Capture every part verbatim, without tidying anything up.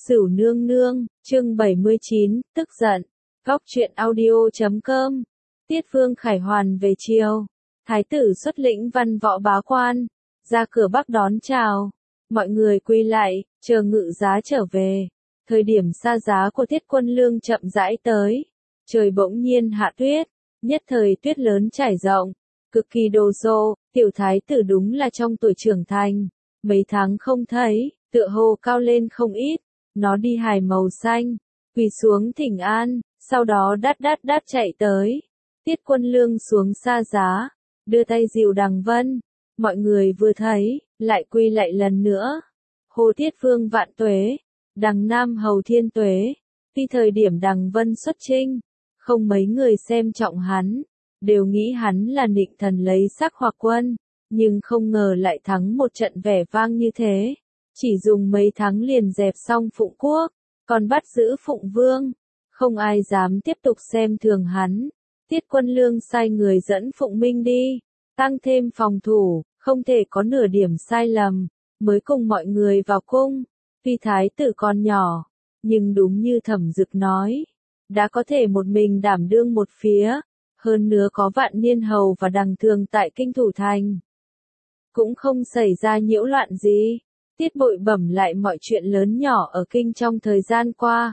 Sửu nương nương, chương bảy mươi chín, tức giận. Góc truyện audio chấm com. Tiết Vương khải hoàn về chiều. Thái tử xuất lĩnh văn võ bá quan, ra cửa Bắc đón chào. Mọi người quy lại, chờ ngự giá trở về. Thời điểm xa giá của Thiết Quân Lương chậm rãi tới. Trời bỗng nhiên hạ tuyết, nhất thời tuyết lớn trải rộng, cực kỳ đồ sộ. Tiểu thái tử đúng là trong tuổi trưởng thành, mấy tháng không thấy, tựa hồ cao lên không ít. Nó đi hài màu xanh, quỳ xuống thỉnh an, sau đó đát đát đát chạy tới. Tiết Quân Lương xuống xa giá, đưa tay dìu Đằng Vân. Mọi người vừa thấy, lại quy lại lần nữa. Hồ Thiết Vương vạn tuế, Đằng Nam hầu thiên tuế. Tuy thời điểm Đằng Vân xuất chinh, không mấy người xem trọng hắn, đều nghĩ hắn là nịnh thần lấy sắc hoặc quân, nhưng không ngờ lại thắng một trận vẻ vang như thế. Chỉ dùng mấy tháng liền dẹp xong Phụng Quốc, còn bắt giữ Phụng Vương. Không ai dám tiếp tục xem thường hắn. Tiết Quân Lương sai người dẫn Phụng Minh đi, tăng thêm phòng thủ, không thể có nửa điểm sai lầm, mới cùng mọi người vào cung. Tuy thái tử còn nhỏ, nhưng đúng như Thẩm Dực nói, đã có thể một mình đảm đương một phía, hơn nữa có Vạn Niên hầu và Đằng Thường tại kinh thủ thành. Cũng không xảy ra nhiễu loạn gì. Tiết Bội bẩm lại mọi chuyện lớn nhỏ ở kinh trong thời gian qua.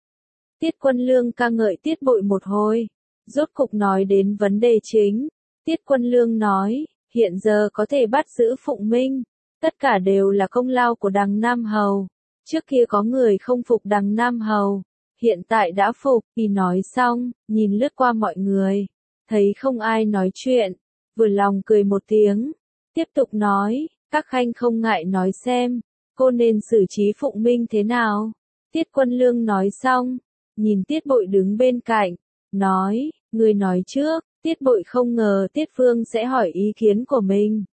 Tiết Quân Lương ca ngợi Tiết Bội một hồi, rốt cục nói đến vấn đề chính. Tiết Quân Lương nói, hiện giờ có thể bắt giữ Phụng Minh, tất cả đều là công lao của Đằng Nam hầu. Trước kia có người không phục Đằng Nam hầu, hiện tại đã phục. Y nói xong, nhìn lướt qua mọi người, thấy không ai nói chuyện, vừa lòng cười một tiếng, tiếp tục nói. Các khanh không ngại nói xem, cô nên xử trí Phụng Minh thế nào? Tiết Quân Lương nói xong, nhìn Tiết Bội đứng bên cạnh, nói, người nói trước. Tiết Bội không ngờ Tiết Vương sẽ hỏi ý kiến của mình.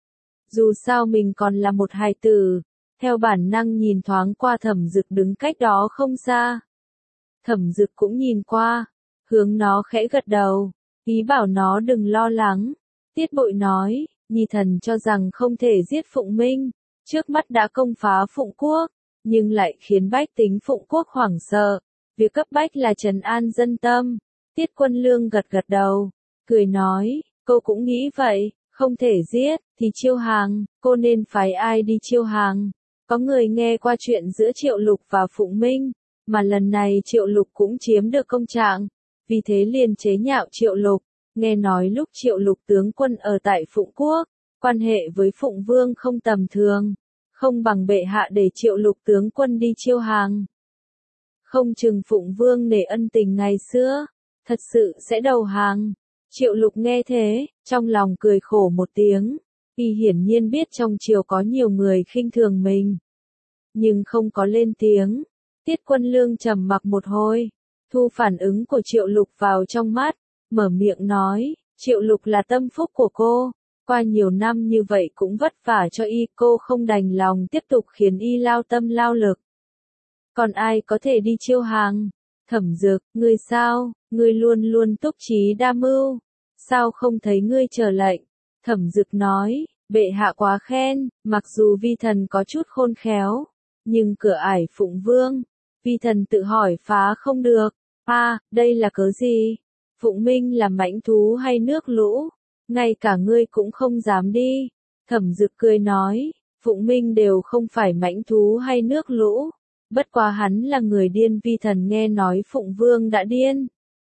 Dù sao mình còn là một hài tử, theo bản năng nhìn thoáng qua Thẩm Dực đứng cách đó không xa. Thẩm Dực cũng nhìn qua, hướng nó khẽ gật đầu, ý bảo nó đừng lo lắng. Tiết Bội nói, Nhi thần cho rằng không thể giết Phụng Minh, trước mắt đã công phá Phụng Quốc, nhưng lại khiến bách tính Phụng Quốc hoảng sợ. Việc cấp bách là trấn an dân tâm. Tiết Quân Lương gật gật đầu, cười nói, cô cũng nghĩ vậy, không thể giết, thì chiêu hàng, cô nên phái ai đi chiêu hàng. Có người nghe qua chuyện giữa Triệu Lục và Phụng Minh, mà lần này Triệu Lục cũng chiếm được công trạng, vì thế liền chế nhạo Triệu Lục. Nghe nói lúc Triệu Lục tướng quân ở tại Phụng Quốc, quan hệ với Phụng Vương không tầm thường, không bằng bệ hạ để Triệu Lục tướng quân đi chiêu hàng. Không chừng Phụng Vương nể ân tình ngày xưa, thật sự sẽ đầu hàng. Triệu Lục nghe thế, trong lòng cười khổ một tiếng, y hiển nhiên biết trong triều có nhiều người khinh thường mình, nhưng không có lên tiếng. Tiết Quân Lương trầm mặc một hồi, thu phản ứng của Triệu Lục vào trong mắt, mở miệng nói, Triệu Lục là tâm phúc của cô, qua nhiều năm như vậy cũng vất vả cho y, cô không đành lòng tiếp tục khiến y lao tâm lao lực. Còn ai có thể đi chiêu hàng? Thẩm Dực, ngươi sao, ngươi luôn luôn túc trí đa mưu, sao không thấy ngươi chờ lệnh? Thẩm Dực nói, bệ hạ quá khen, mặc dù vi thần có chút khôn khéo, nhưng cửa ải Phụng Vương, vi thần tự hỏi phá không được. A, à, đây là cớ gì? Phụng Minh là mãnh thú hay nước lũ? Ngay cả ngươi cũng không dám đi. Thẩm Dực cười nói, Phụng Minh đều không phải mãnh thú hay nước lũ, bất quá hắn là người điên, vi thần nghe nói Phụng Vương đã điên.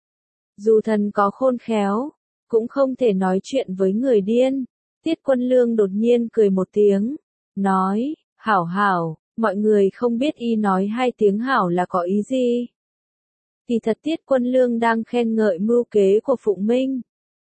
Dù thần có khôn khéo, cũng không thể nói chuyện với người điên. Tiết Quân Lương đột nhiên cười một tiếng, nói, hảo hảo, mọi người không biết y nói hai tiếng hảo là có ý gì. Thì thật Tiết Quân Lương đang khen ngợi mưu kế của Phụng Minh.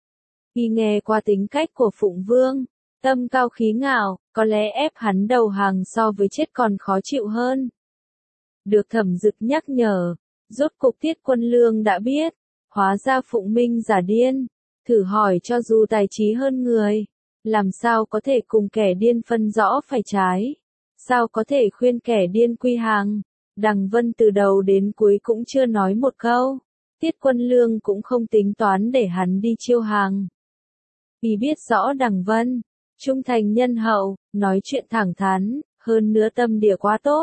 Y nghe qua tính cách của Phụng Vương, tâm cao khí ngạo, có lẽ ép hắn đầu hàng so với chết còn khó chịu hơn. Được Thẩm Dực nhắc nhở, rốt cục Tiết Quân Lương đã biết, hóa ra Phụng Minh giả điên. Thử hỏi cho dù tài trí hơn người, làm sao có thể cùng kẻ điên phân rõ phải trái? Sao có thể khuyên kẻ điên quy hàng? Đằng Vân từ đầu đến cuối cũng chưa nói một câu. Tiết Quân Lương cũng không tính toán để hắn đi chiêu hàng. Vì biết rõ Đằng Vân, trung thành nhân hậu, nói chuyện thẳng thắn, hơn nữa tâm địa quá tốt,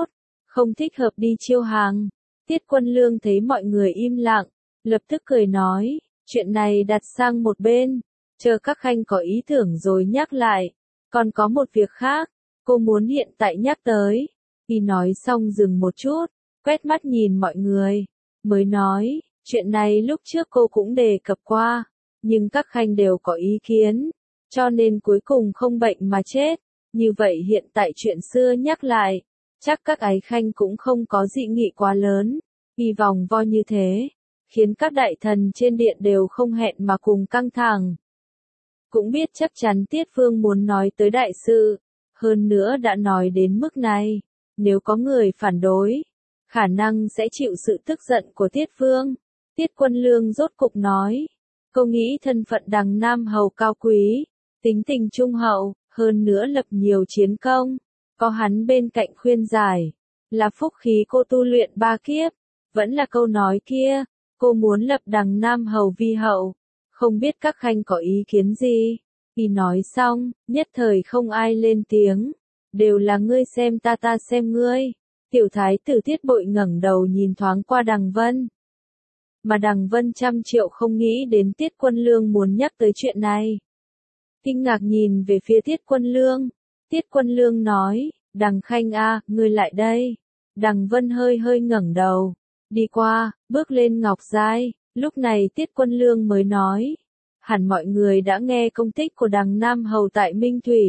không thích hợp đi chiêu hàng. Tiết Quân Lương thấy mọi người im lặng, lập tức cười nói, chuyện này đặt sang một bên, chờ các khanh có ý tưởng rồi nhắc lại, còn có một việc khác, cô muốn hiện tại nhắc tới. Y nói xong dừng một chút, quét mắt nhìn mọi người, mới nói, chuyện này lúc trước cô cũng đề cập qua, nhưng các khanh đều có ý kiến, cho nên cuối cùng không bệnh mà chết, như vậy hiện tại chuyện xưa nhắc lại, chắc các ái khanh cũng không có dị nghị quá lớn. Y vòng vo như thế, khiến các đại thần trên điện đều không hẹn mà cùng căng thẳng. Cũng biết chắc chắn Tiết Vương muốn nói tới đại sự, hơn nữa đã nói đến mức này, nếu có người phản đối, khả năng sẽ chịu sự tức giận của Tiết Vương. Tiết Quân Lương rốt cục nói, cô nghĩ thân phận đằng Nam Hầu cao quý, tính tình trung hậu, hơn nữa lập nhiều chiến công, có hắn bên cạnh khuyên giải, là phúc khí cô tu luyện ba kiếp. Vẫn là câu nói kia, cô muốn lập đằng Nam Hầu vi hậu, không biết các khanh có ý kiến gì. Y nói xong, nhất thời không ai lên tiếng, đều là ngươi xem ta ta xem ngươi. Tiểu thái tử Tiết Bội ngẩng đầu nhìn thoáng qua Đằng Vân. Mà Đằng Vân trăm triệu không nghĩ đến Tiết Quân Lương muốn nhắc tới chuyện này. Kinh ngạc nhìn về phía Tiết Quân Lương. Tiết Quân Lương nói, Đằng Khanh a, ngươi lại đây. Đằng Vân hơi hơi ngẩng đầu, đi qua, bước lên ngọc giai. Lúc này Tiết Quân Lương mới nói, hẳn mọi người đã nghe công tích của đằng Nam Hầu tại Minh Thủy.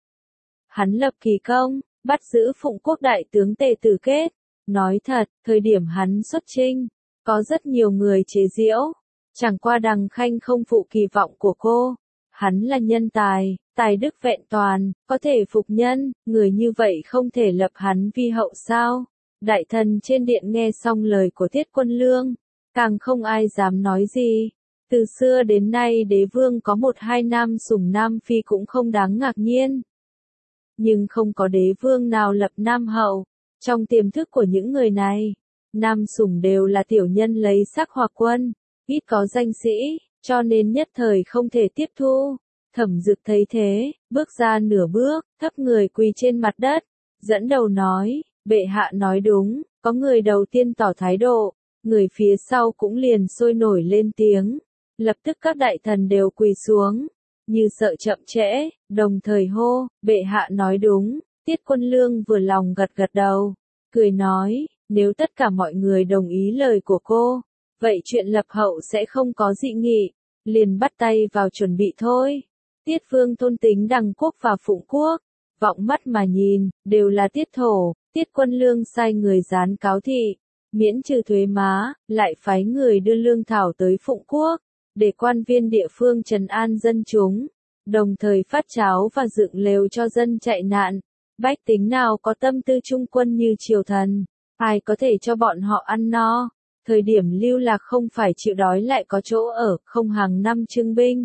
Hắn lập kỳ công, bắt giữ Phụng Quốc đại tướng Tề Tử Kết. Nói thật, thời điểm hắn xuất chinh, có rất nhiều người chế giễu, chẳng qua Đằng Khanh không phụ kỳ vọng của cô. Hắn là nhân tài, tài đức vẹn toàn, có thể phục nhân, người như vậy không thể lập hắn vi hậu sao? Đại thần trên điện nghe xong lời của Tiết Quân Lương, càng không ai dám nói gì. Từ xưa đến nay đế vương có một hai nam sủng nam phi cũng không đáng ngạc nhiên. Nhưng không có đế vương nào lập nam hậu. Trong tiềm thức của những người này, nam sủng đều là tiểu nhân lấy sắc hoặc quân, ít có danh sĩ, cho nên nhất thời không thể tiếp thu. Thẩm Dực thấy thế, bước ra nửa bước, thấp người quỳ trên mặt đất, dẫn đầu nói, bệ hạ nói đúng, có người đầu tiên tỏ thái độ, người phía sau cũng liền sôi nổi lên tiếng. Lập tức các đại thần đều quỳ xuống, như sợ chậm trễ, đồng thời hô, bệ hạ nói đúng. Tiết Quân Lương vừa lòng gật gật đầu, cười nói, nếu tất cả mọi người đồng ý lời của cô, vậy chuyện lập hậu sẽ không có dị nghị, liền bắt tay vào chuẩn bị thôi. Tiết Vương thôn tính Đằng Quốc và Phụng Quốc, vọng mắt mà nhìn, đều là tiết thổ. Tiết Quân Lương sai người dán cáo thị, miễn trừ thuế má, lại phái người đưa lương thảo tới Phụng Quốc, để quan viên địa phương trấn an dân chúng, đồng thời phát cháo và dựng lều cho dân chạy nạn. Bách tính nào có tâm tư trung quân như triều thần, ai có thể cho bọn họ ăn no. Thời điểm lưu lạc không phải chịu đói lại có chỗ ở, không hàng năm trưng binh,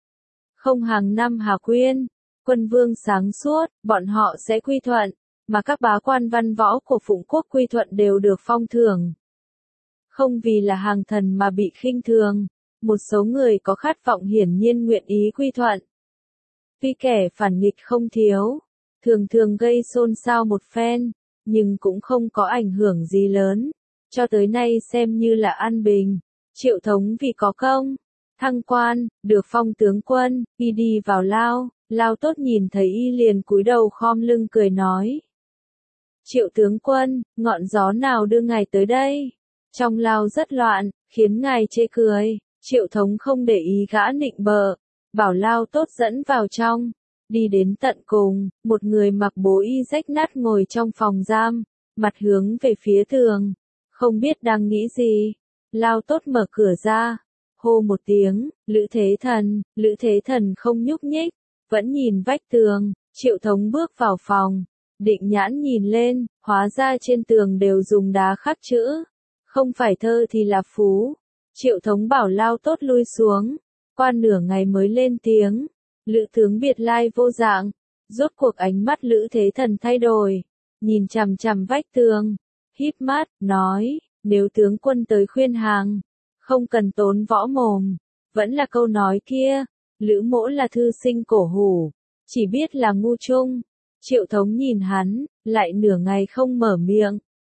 không hàng năm hà quyên, quân vương sáng suốt, bọn họ sẽ quy thuận, mà các bá quan văn võ của Phụng Quốc quy thuận đều được phong thưởng. Không vì là hàng thần mà bị khinh thường, một số người có khát vọng hiển nhiên nguyện ý quy thuận. Tuy kẻ phản nghịch không thiếu, thường thường gây xôn xao một phen, nhưng cũng không có ảnh hưởng gì lớn, cho tới nay xem như là an bình. Triệu Thống vì có công, thăng quan, được phong tướng quân, y đi vào lao, Lao Tốt nhìn thấy y liền cúi đầu khom lưng cười nói. Triệu tướng quân, ngọn gió nào đưa ngài tới đây? Trong lao rất loạn, khiến ngài chê cười. Triệu Thống không để ý gã nịnh bợ, bảo Lao Tốt dẫn vào trong. Đi đến tận cùng, một người mặc bố y rách nát ngồi trong phòng giam, mặt hướng về phía tường, không biết đang nghĩ gì. Lao Tốt mở cửa ra, hô một tiếng, Lữ Thế Thần. Lữ Thế Thần không nhúc nhích, vẫn nhìn vách tường. Triệu Thống bước vào phòng, định nhãn nhìn lên, hóa ra trên tường đều dùng đá khắc chữ, không phải thơ thì là phú. Triệu Thống bảo Lao Tốt lui xuống, qua nửa ngày mới lên tiếng. Lữ tướng biệt lai vô dạng, rốt cuộc ánh mắt Lữ Thế Thần thay đổi, nhìn chằm chằm vách tường, híp mắt, nói, nếu tướng quân tới khuyên hàng, không cần tốn võ mồm, vẫn là câu nói kia, Lữ mỗ là thư sinh cổ hủ, chỉ biết là ngu trung. Triệu Thống nhìn hắn, lại nửa ngày không mở miệng,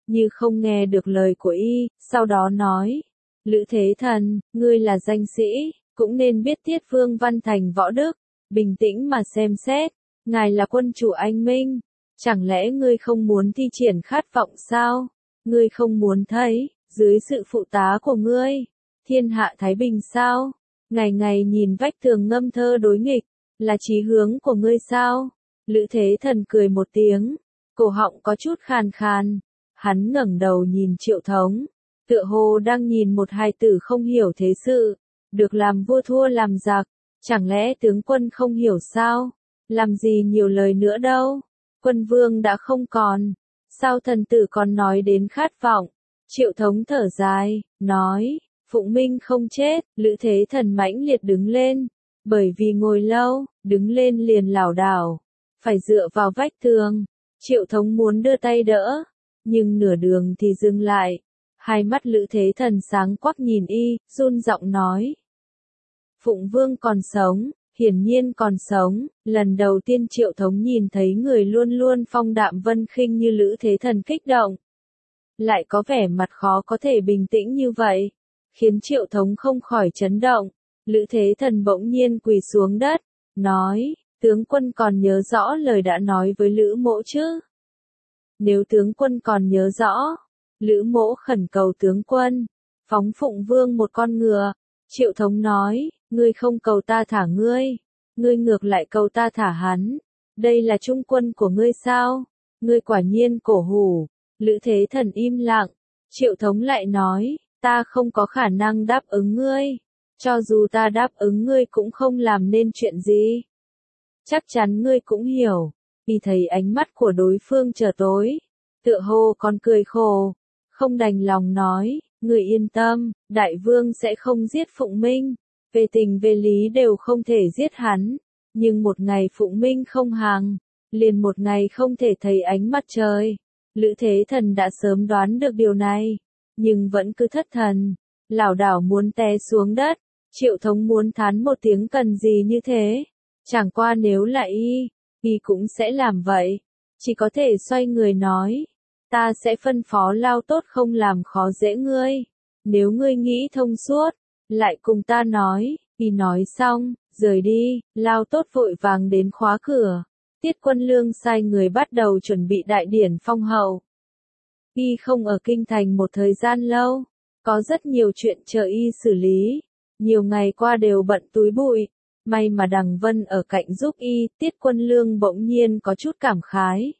như không nghe được lời của y, sau đó nói, Lữ Thế Thần, ngươi là danh sĩ, cũng nên biết Tiết Vương Văn Thành võ đức, bình tĩnh mà xem xét, ngài là quân chủ anh minh, chẳng lẽ ngươi không muốn thi triển khát vọng sao? Ngươi không muốn thấy, dưới sự phụ tá của ngươi, thiên hạ thái bình sao? Ngày ngày nhìn vách tường ngâm thơ đối nghịch, là chí hướng của ngươi sao? Lữ Thế Thần cười một tiếng, cổ họng có chút khàn khàn, hắn ngẩng đầu nhìn Triệu Thống, tựa hồ đang nhìn một hài tử không hiểu thế sự, được làm vua thua làm giặc, chẳng lẽ tướng quân không hiểu sao? Làm gì nhiều lời nữa đâu, quân vương đã không còn, sao thần tử còn nói đến khát vọng? Triệu Thống thở dài, nói, Phụng Minh không chết, Lữ Thế Thần mãnh liệt đứng lên, bởi vì ngồi lâu, đứng lên liền lảo đảo, phải dựa vào vách tường. Triệu Thống muốn đưa tay đỡ, nhưng nửa đường thì dừng lại, hai mắt Lữ Thế Thần sáng quắc nhìn y, run giọng nói. Phụng Vương còn sống, hiển nhiên còn sống, lần đầu tiên Triệu Thống nhìn thấy người luôn luôn phong đạm vân khinh như Lữ Thế Thần kích động. Lại có vẻ mặt khó có thể bình tĩnh như vậy, khiến Triệu Thống không khỏi chấn động. Lữ Thế Thần bỗng nhiên quỳ xuống đất, nói, tướng quân còn nhớ rõ lời đã nói với Lữ Mỗ chứ? Nếu tướng quân còn nhớ rõ, Lữ Mỗ khẩn cầu tướng quân, phóng Phụng Vương một con ngựa. Triệu Thống nói, ngươi không cầu ta thả ngươi, ngươi ngược lại cầu ta thả hắn, đây là trung quân của ngươi sao? Ngươi quả nhiên cổ hủ. Lữ Thế Thần im lặng, Triệu Thống lại nói, ta không có khả năng đáp ứng ngươi, cho dù ta đáp ứng ngươi cũng không làm nên chuyện gì. Chắc chắn ngươi cũng hiểu, vì thấy ánh mắt của đối phương trở tối, tựa hồ còn cười khổ, không đành lòng nói, ngươi yên tâm, đại vương sẽ không giết Phụng Minh, về tình về lý đều không thể giết hắn, nhưng một ngày Phụng Minh không hàng, liền một ngày không thể thấy ánh mặt trời. Lữ Thế Thần đã sớm đoán được điều này, nhưng vẫn cứ thất thần, lảo đảo muốn té xuống đất. Triệu Thống muốn thán một tiếng cần gì như thế, chẳng qua nếu là y, y cũng sẽ làm vậy, chỉ có thể xoay người nói, ta sẽ phân phó Lao Tốt không làm khó dễ ngươi, nếu ngươi nghĩ thông suốt, lại cùng ta nói. Y nói xong, rời đi, Lao Tốt vội vàng đến khóa cửa. Tiết Quân Lương sai người bắt đầu chuẩn bị đại điển phong hậu. Y không ở kinh thành một thời gian lâu, có rất nhiều chuyện chờ y xử lý, nhiều ngày qua đều bận túi bụi, may mà Đằng Vân ở cạnh giúp y. Tiết Quân Lương bỗng nhiên có chút cảm khái.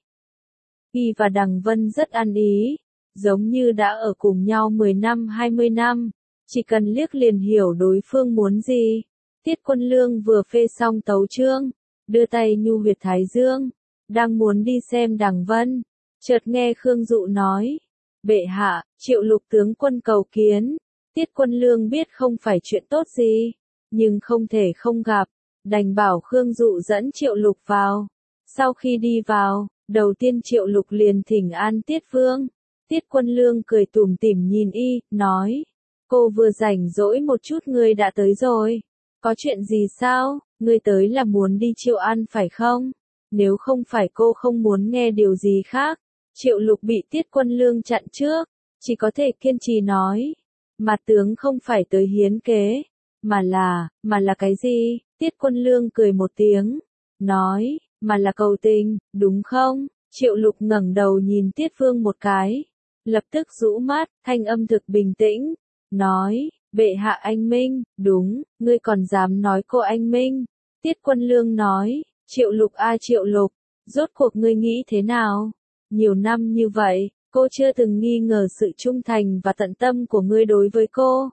Y và Đằng Vân rất ăn ý, giống như đã ở cùng nhau mười năm hai mươi năm, chỉ cần liếc liền hiểu đối phương muốn gì. Tiết Quân Lương vừa phê xong tấu chương, đưa tay nhu huyệt thái dương, đang muốn đi xem Đằng Vân, chợt nghe Khương Dụ nói, bệ hạ, Triệu Lục tướng quân cầu kiến. Tiết Quân Lương biết không phải chuyện tốt gì, nhưng không thể không gặp, đành bảo Khương Dụ dẫn Triệu Lục vào. Sau khi đi vào, đầu tiên Triệu Lục liền thỉnh an Tiết Vương. Tiết Quân Lương cười tủm tỉm nhìn y, nói, cô vừa rảnh rỗi một chút ngươi đã tới rồi, có chuyện gì sao? Ngươi tới là muốn đi Triệu An phải không? Nếu không phải cô không muốn nghe điều gì khác. Triệu Lục bị Tiết Quân Lương chặn trước, chỉ có thể kiên trì nói, mặt tướng không phải tới hiến kế, mà là, mà là cái gì? Tiết Quân Lương cười một tiếng, nói, mà là cầu tình, đúng không? Triệu Lục ngẩng đầu nhìn Tiết Vương một cái, lập tức rũ mắt, thanh âm thực bình tĩnh, nói, bệ hạ anh minh, đúng, ngươi còn dám nói cô anh minh. Tiết Quân Lương nói, Triệu Lục a Triệu Lục, rốt cuộc ngươi nghĩ thế nào? Nhiều năm như vậy, cô chưa từng nghi ngờ sự trung thành và tận tâm của ngươi đối với cô.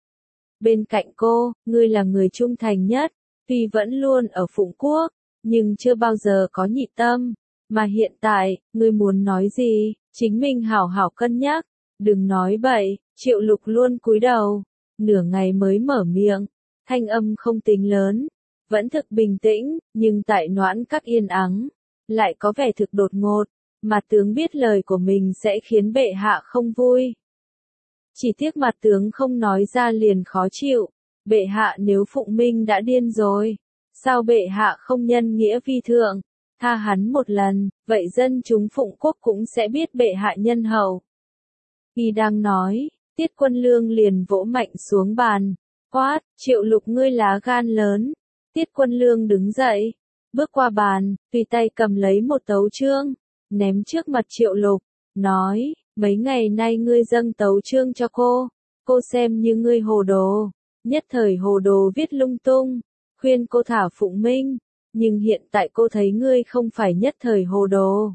Bên cạnh cô, ngươi là người trung thành nhất, tuy vẫn luôn ở Phụng Quốc, nhưng chưa bao giờ có nhị tâm. Mà hiện tại, ngươi muốn nói gì, chính mình hảo hảo cân nhắc, đừng nói bậy. Triệu Lục luôn cúi đầu, nửa ngày mới mở miệng, thanh âm không tính lớn, vẫn thực bình tĩnh, nhưng tại Noãn Các yên ắng, lại có vẻ thực đột ngột, mà tướng biết lời của mình sẽ khiến bệ hạ không vui. Chỉ tiếc mặt tướng không nói ra liền khó chịu, bệ hạ nếu Phụng Minh đã điên rồi, sao bệ hạ không nhân nghĩa vi thượng, tha hắn một lần, vậy dân chúng Phụng Quốc cũng sẽ biết bệ hạ nhân hậu. Y đang nói, Tiết Quân Lương liền vỗ mạnh xuống bàn, quát, Triệu Lục ngươi lá gan lớn. Tiết Quân Lương đứng dậy, bước qua bàn, tùy tay cầm lấy một tấu chương, ném trước mặt Triệu Lục, nói, mấy ngày nay ngươi dâng tấu chương cho cô, cô xem như ngươi hồ đồ, nhất thời hồ đồ viết lung tung, khuyên cô thả Phụng Minh, nhưng hiện tại cô thấy ngươi không phải nhất thời hồ đồ,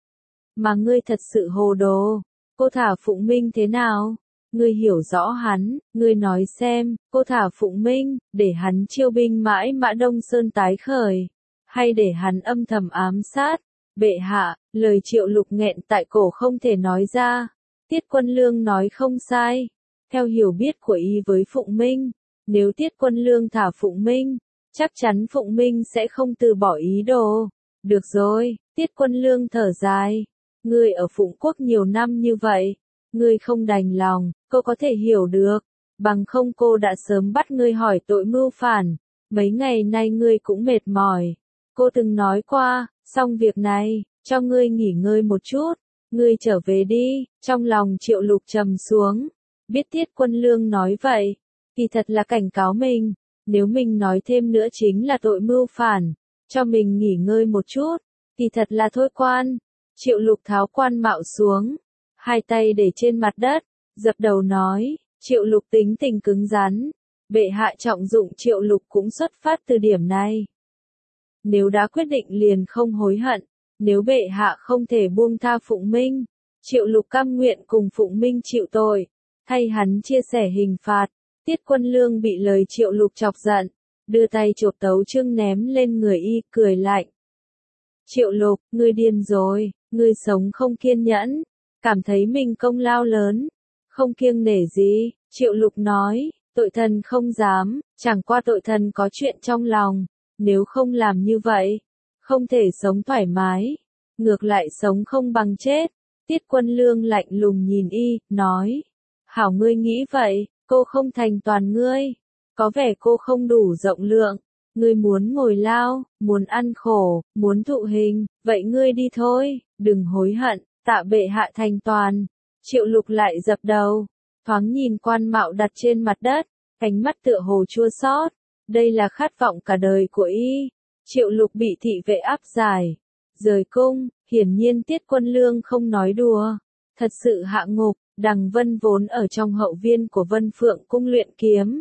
mà ngươi thật sự hồ đồ, cô thả Phụng Minh thế nào? Ngươi hiểu rõ hắn, ngươi nói xem, cô thả Phụng Minh, để hắn chiêu binh mãi Mã Đông Sơn tái khởi, hay để hắn âm thầm ám sát, bệ hạ, lời Triệu Lục nghẹn tại cổ không thể nói ra, Tiết Quân Lương nói không sai, theo hiểu biết của y với Phụng Minh, nếu Tiết Quân Lương thả Phụng Minh, chắc chắn Phụng Minh sẽ không từ bỏ ý đồ, được rồi, Tiết Quân Lương thở dài, ngươi ở Phụng Quốc nhiều năm như vậy, ngươi không đành lòng, cô có thể hiểu được, bằng không cô đã sớm bắt ngươi hỏi tội mưu phản, mấy ngày nay ngươi cũng mệt mỏi, cô từng nói qua, xong việc này, cho ngươi nghỉ ngơi một chút, ngươi trở về đi, trong lòng Triệu Lục trầm xuống, biết Tiết Quân Lương nói vậy, thì thật là cảnh cáo mình, nếu mình nói thêm nữa chính là tội mưu phản, cho mình nghỉ ngơi một chút, thì thật là thôi quan, Triệu Lục tháo quan mạo xuống, hai tay để trên mặt đất, dập đầu nói, Triệu Lục tính tình cứng rắn, bệ hạ trọng dụng Triệu Lục cũng xuất phát từ điểm này. Nếu đã quyết định liền không hối hận, nếu bệ hạ không thể buông tha Phụng Minh, Triệu Lục cam nguyện cùng Phụng Minh chịu tội, thay hắn chia sẻ hình phạt. Tiết Quân Lương bị lời Triệu Lục chọc giận, đưa tay chộp tấu chương ném lên người y, cười lạnh. Triệu Lục, ngươi điên rồi, ngươi sống không kiên nhẫn, cảm thấy mình công lao lớn, không kiêng nể gì, Triệu Lục nói, tội thần không dám, chẳng qua tội thần có chuyện trong lòng, nếu không làm như vậy, không thể sống thoải mái, ngược lại sống không bằng chết. Tiết Quân Lương lạnh lùng nhìn y, nói, hảo ngươi nghĩ vậy, cô không thành toàn ngươi, có vẻ cô không đủ rộng lượng, ngươi muốn ngồi lao, muốn ăn khổ, muốn thụ hình, vậy ngươi đi thôi, đừng hối hận, tạ bệ hạ thành toàn. Triệu Lục lại dập đầu, thoáng nhìn quan mạo đặt trên mặt đất, ánh mắt tựa hồ chua xót, đây là khát vọng cả đời của y. Triệu Lục bị thị vệ áp giải, rời cung, hiển nhiên Tiết Quân Lương không nói đùa, thật sự hạ ngục. Đằng Vân vốn ở trong hậu viên của Vân Phượng cung luyện kiếm.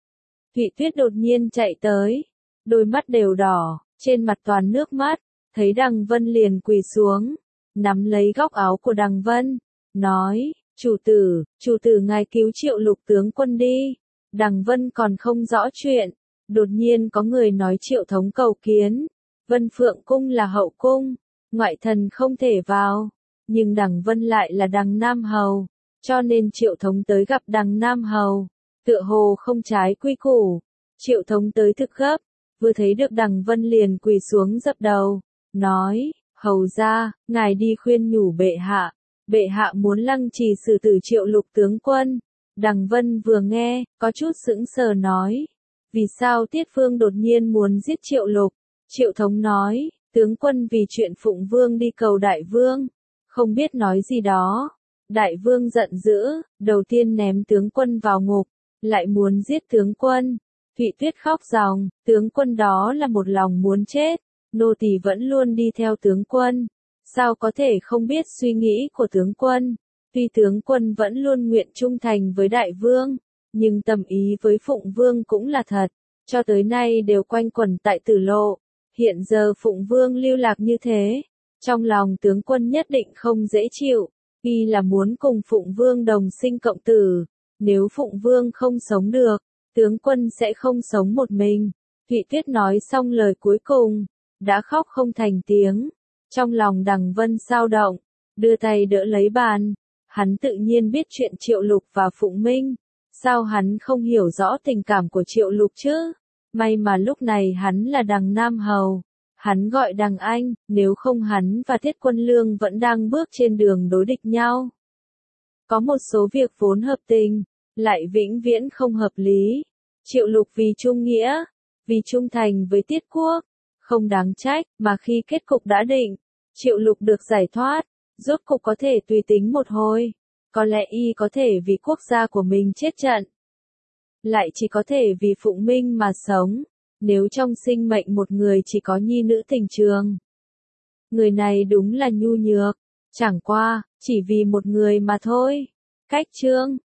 Thụy Tuyết đột nhiên chạy tới, đôi mắt đều đỏ, trên mặt toàn nước mắt, thấy Đằng Vân liền quỳ xuống, nắm lấy góc áo của Đằng Vân, nói, chủ tử, chủ tử ngài cứu Triệu Lục tướng quân đi. Đằng Vân còn không rõ chuyện, đột nhiên có người nói Triệu thống cầu kiến, Vân Phượng cung là hậu cung, ngoại thần không thể vào, nhưng Đằng Vân lại là Đằng Nam Hầu. Cho nên Triệu thống tới gặp Đằng Nam Hầu, tựa hồ không trái quy củ. Triệu thống tới thực gấp, vừa thấy được Đằng Vân liền quỳ xuống dập đầu, nói, hầu ra, ngài đi khuyên nhủ bệ hạ, bệ hạ muốn lăng trì xử tử Triệu Lục tướng quân. Đằng Vân vừa nghe, có chút sững sờ nói, vì sao Tiết Phương đột nhiên muốn giết Triệu Lục? Triệu thống nói, tướng quân vì chuyện Phụng Vương đi cầu Đại Vương, không biết nói gì đó. Đại Vương giận dữ, đầu tiên ném tướng quân vào ngục, lại muốn giết tướng quân. Thụy Tuyết khóc ròng, tướng quân đó là một lòng muốn chết, nô tỳ vẫn luôn đi theo tướng quân, sao có thể không biết suy nghĩ của tướng quân. Tuy tướng quân vẫn luôn nguyện trung thành với Đại Vương, nhưng tâm ý với Phụng Vương cũng là thật, cho tới nay đều quanh quẩn tại Tử Lộ. Hiện giờ Phụng Vương lưu lạc như thế, trong lòng tướng quân nhất định không dễ chịu. Y là muốn cùng Phụng Vương đồng sinh cộng tử, nếu Phụng Vương không sống được, tướng quân sẽ không sống một mình. Thụy Tuyết nói xong lời cuối cùng, đã khóc không thành tiếng, trong lòng Đằng Vân xao động, đưa tay đỡ lấy bàn, hắn tự nhiên biết chuyện Triệu Lục và Phụng Minh, sao hắn không hiểu rõ tình cảm của Triệu Lục chứ, may mà lúc này hắn là Đằng Nam Hầu. Hắn gọi Đằng Anh, nếu không hắn và Tiết Quân Lương vẫn đang bước trên đường đối địch nhau. Có một số việc vốn hợp tình, lại vĩnh viễn không hợp lý. Triệu Lục vì trung nghĩa, vì trung thành với Tiết Quốc, không đáng trách, mà khi kết cục đã định, Triệu Lục được giải thoát, rốt cục có thể tùy tính một hồi. Có lẽ y có thể vì quốc gia của mình chết trận. Lại chỉ có thể vì Phụng Minh mà sống. Nếu trong sinh mệnh một người chỉ có nhi nữ tình trường. Người này đúng là nhu nhược. Chẳng qua, chỉ vì một người mà thôi. Cách chương